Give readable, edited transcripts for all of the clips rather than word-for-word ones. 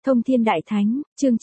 Thông Thiên Đại Thánh, chương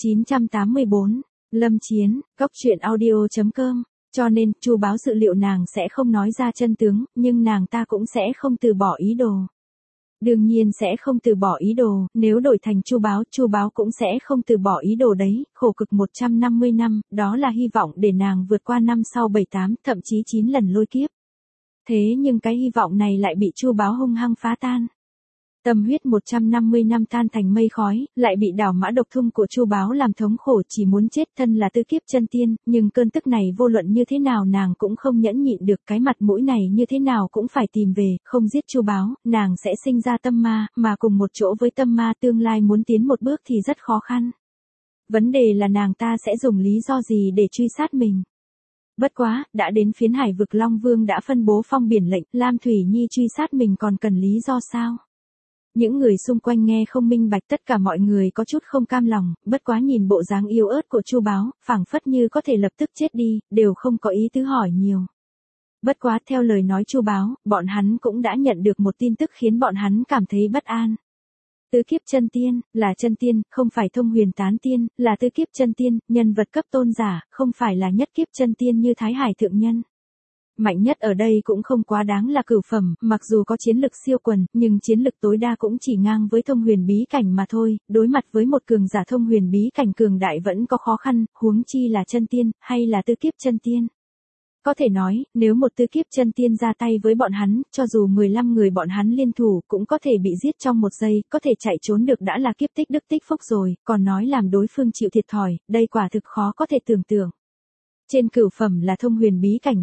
984, Lâm Chiến, Cóc truyện audio.com. Cho nên, Chu Báo dự liệu nàng sẽ không nói ra chân tướng, nhưng nàng ta cũng sẽ không từ bỏ ý đồ. Đương nhiên sẽ không từ bỏ ý đồ, nếu đổi thành Chu Báo cũng sẽ không từ bỏ ý đồ đấy, khổ cực 150 năm, đó là hy vọng để nàng vượt qua năm sau 7-8, thậm chí 9 lần lôi kiếp. Thế nhưng cái hy vọng này lại bị Chu Báo hung hăng phá tan. Tâm huyết 150 năm tan thành mây khói, lại bị đảo mã độc thung của Chu Báo làm thống khổ, chỉ muốn chết, thân là tư kiếp chân tiên, nhưng cơn tức này vô luận như thế nào nàng cũng không nhẫn nhịn được, cái mặt mũi này như thế nào cũng phải tìm về, không giết Chu Báo, nàng sẽ sinh ra tâm ma, mà cùng một chỗ với tâm ma tương lai muốn tiến một bước thì rất khó khăn. Vấn đề là nàng ta sẽ dùng lý do gì để truy sát mình. Bất quá, đã đến phiến hải vực Long Vương đã phân bố phong biển lệnh, Lam Thủy Nhi truy sát mình còn cần lý do sao? Những người xung quanh nghe không minh bạch, tất cả mọi người có chút không cam lòng, bất quá nhìn bộ dáng yếu ớt của Chu Báo, phảng phất như có thể lập tức chết đi, đều không có ý tứ hỏi nhiều. Bất quá theo lời nói Chu Báo, bọn hắn cũng đã nhận được một tin tức khiến bọn hắn cảm thấy bất an. Tứ kiếp chân tiên, là chân tiên, không phải thông huyền tán tiên, là tứ kiếp chân tiên, nhân vật cấp tôn giả, không phải là nhất kiếp chân tiên như Thái Hải thượng nhân. Mạnh nhất ở đây cũng không quá đáng là cửu phẩm, mặc dù có chiến lực siêu quần, nhưng chiến lực tối đa cũng chỉ ngang với thông huyền bí cảnh mà thôi, đối mặt với một cường giả thông huyền bí cảnh cường đại vẫn có khó khăn, huống chi là chân tiên, hay là tứ kiếp chân tiên. Có thể nói, nếu một tứ kiếp chân tiên ra tay với bọn hắn, cho dù 15 người bọn hắn liên thủ cũng có thể bị giết trong một giây, có thể chạy trốn được đã là kiếp tích đức tích phúc rồi, còn nói làm đối phương chịu thiệt thòi, đây quả thực khó có thể tưởng tượng. Trên cửu phẩm là thông huyền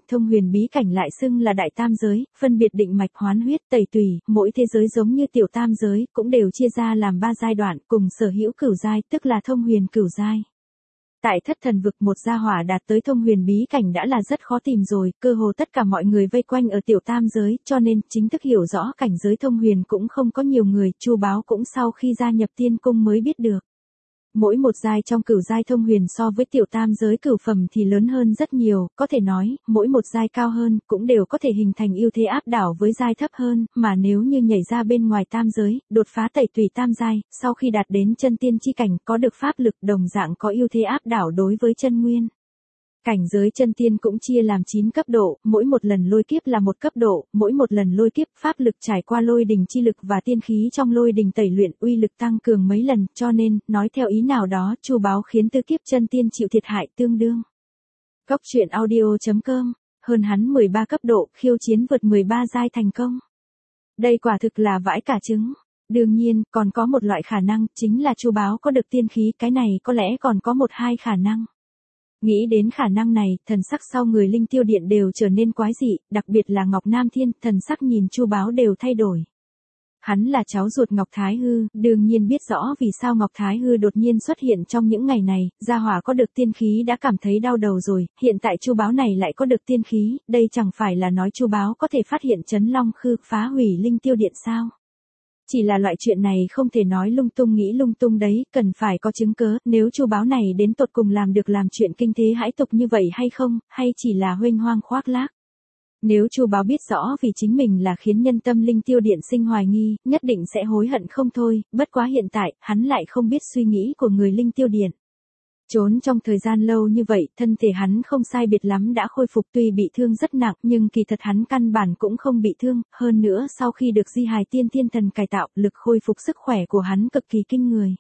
bí cảnh lại xưng là đại tam giới, phân biệt định mạch hoán huyết tẩy tùy, mỗi thế giới giống như tiểu tam giới, cũng đều chia ra làm 3 giai đoạn, cùng sở hữu cửu giai, tức là thông huyền cửu giai. Tại Thất Thần Vực một gia hỏa đạt tới thông huyền bí cảnh đã là rất khó tìm rồi, cơ hồ tất cả mọi người vây quanh ở tiểu tam giới, cho nên chính thức hiểu rõ cảnh giới thông huyền cũng không có nhiều người, Chu Báo cũng sau khi gia nhập tiên cung mới biết được. Mỗi một giai trong cửu giai thông huyền so với tiểu tam giới cửu phẩm thì lớn hơn rất nhiều, có thể nói, mỗi một giai cao hơn, cũng đều có thể hình thành ưu thế áp đảo với giai thấp hơn, mà nếu như nhảy ra bên ngoài tam giới, đột phá tẩy tùy tam giai, sau khi đạt đến chân tiên chi cảnh, có được pháp lực đồng dạng có ưu thế áp đảo đối với chân nguyên. Cảnh giới chân tiên cũng chia làm 9 cấp độ, mỗi một lần lôi kiếp là một cấp độ, mỗi một lần lôi kiếp pháp lực trải qua lôi đình chi lực và tiên khí trong lôi đình tẩy luyện uy lực tăng cường mấy lần, cho nên, nói theo ý nào đó, Chu Báo khiến tứ kiếp chân tiên chịu thiệt hại tương đương. Cóc truyện audio.com, hơn hắn 13 cấp độ, khiêu chiến vượt 13 giai thành công. Đây quả thực là vãi cả trứng. Đương nhiên, còn có một loại khả năng, chính là Chu Báo có được tiên khí, cái này có lẽ còn có 1-2 khả năng. Nghĩ đến khả năng này, thần sắc sau người Linh Tiêu Điện đều trở nên quái dị, đặc biệt là Ngọc Nam Thiên, thần sắc nhìn Chu Báo đều thay đổi. Hắn là cháu ruột Ngọc Thái Hư, đương nhiên biết rõ vì sao Ngọc Thái Hư đột nhiên xuất hiện trong những ngày này, gia hỏa có được tiên khí đã cảm thấy đau đầu rồi, hiện tại Chu Báo này lại có được tiên khí, đây chẳng phải là nói Chu Báo có thể phát hiện Trấn Long Khư, phá hủy Linh Tiêu Điện sao? Chỉ là loại chuyện này không thể nói lung tung nghĩ lung tung đấy, cần phải có chứng cớ, nếu Chu Báo này đến tột cùng làm được làm chuyện kinh thế hãi tục như vậy hay không, hay chỉ là huênh hoang khoác lác. Nếu Chu Báo biết rõ vì chính mình là khiến nhân tâm Linh Tiêu Điện sinh hoài nghi, nhất định sẽ hối hận không thôi, bất quá hiện tại, hắn lại không biết suy nghĩ của người Linh Tiêu Điện. Trốn trong thời gian lâu như vậy, thân thể hắn không sai biệt lắm đã khôi phục, tuy bị thương rất nặng, nhưng kỳ thật hắn căn bản cũng không bị thương, hơn nữa sau khi được Di Hài Tiên Thiên Thần cải tạo, lực khôi phục sức khỏe của hắn cực kỳ kinh người.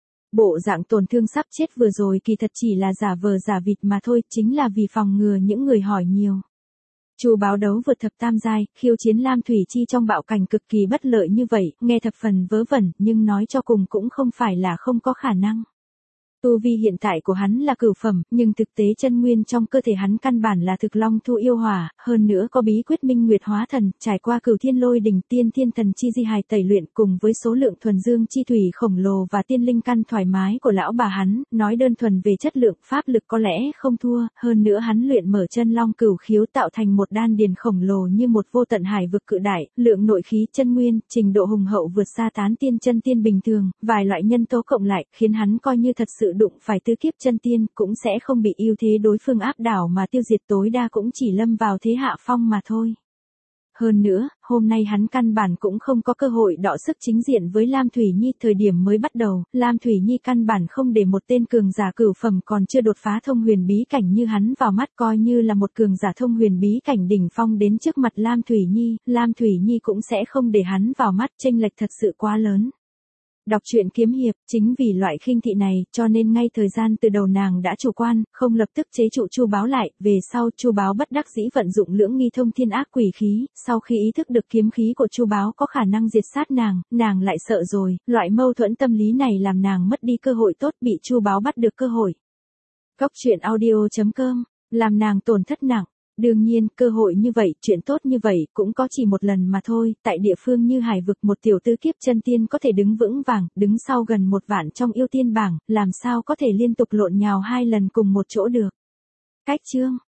Bộ dạng tổn thương sắp chết vừa rồi kỳ thật chỉ là giả vờ giả vịt mà thôi, chính là vì phòng ngừa những người hỏi nhiều. Chu Báo đấu vượt thập tam giai, khiêu chiến Lam Thủy Chi trong bạo cảnh cực kỳ bất lợi như vậy, nghe thập phần vớ vẩn, nhưng nói cho cùng cũng không phải là không có khả năng. Tu vi hiện tại của hắn là cửu phẩm, nhưng thực tế chân nguyên trong cơ thể hắn căn bản là thực long thu yêu hỏa, hơn nữa có bí quyết minh nguyệt hóa thần, trải qua cửu thiên lôi đỉnh tiên thiên thần chi di hài tẩy luyện cùng với số lượng thuần dương chi thủy khổng lồ và tiên linh căn thoải mái của lão bà hắn, nói đơn thuần về chất lượng pháp lực có lẽ không thua, hơn nữa hắn luyện mở chân long cửu khiếu tạo thành một đan điền khổng lồ như một vô tận hải vực cự đại, lượng nội khí chân nguyên, trình độ hùng hậu vượt xa tán tiên chân tiên bình thường, vài loại nhân tố cộng lại, khiến hắn coi như thật sự đụng phải tứ kiếp chân tiên, cũng sẽ không bị ưu thế đối phương áp đảo mà tiêu diệt, tối đa cũng chỉ lâm vào thế hạ phong mà thôi. Hơn nữa, hôm nay hắn căn bản cũng không có cơ hội đọ sức chính diện với Lam Thủy Nhi. Thời điểm mới bắt đầu, Lam Thủy Nhi căn bản không để một tên cường giả cửu phẩm còn chưa đột phá thông huyền bí cảnh như hắn vào mắt, coi như là một cường giả thông huyền bí cảnh đỉnh phong đến trước mặt Lam Thủy Nhi cũng sẽ không để hắn vào mắt, chênh lệch thật sự quá lớn. Đọc truyện kiếm hiệp, chính vì loại khinh thị này, cho nên ngay thời gian từ đầu nàng đã chủ quan, không lập tức chế trụ Chu Báo lại, về sau Chu Báo bất đắc dĩ vận dụng lưỡng nghi thông thiên ác quỷ khí, sau khi ý thức được kiếm khí của Chu Báo có khả năng diệt sát nàng lại sợ rồi, loại mâu thuẫn tâm lý này làm nàng mất đi cơ hội tốt, bị Chu Báo bắt được cơ hội. Cốc truyện audio.com, làm nàng tổn thất nặng. Đương nhiên, cơ hội như vậy, chuyện tốt như vậy, cũng có chỉ một lần mà thôi, tại địa phương như Hải vực một tiểu tứ kiếp chân tiên có thể đứng vững vàng, đứng sau gần 1 vạn trong yêu tiên bảng, làm sao có thể liên tục lộn nhào 2 lần cùng một chỗ được. Cách chương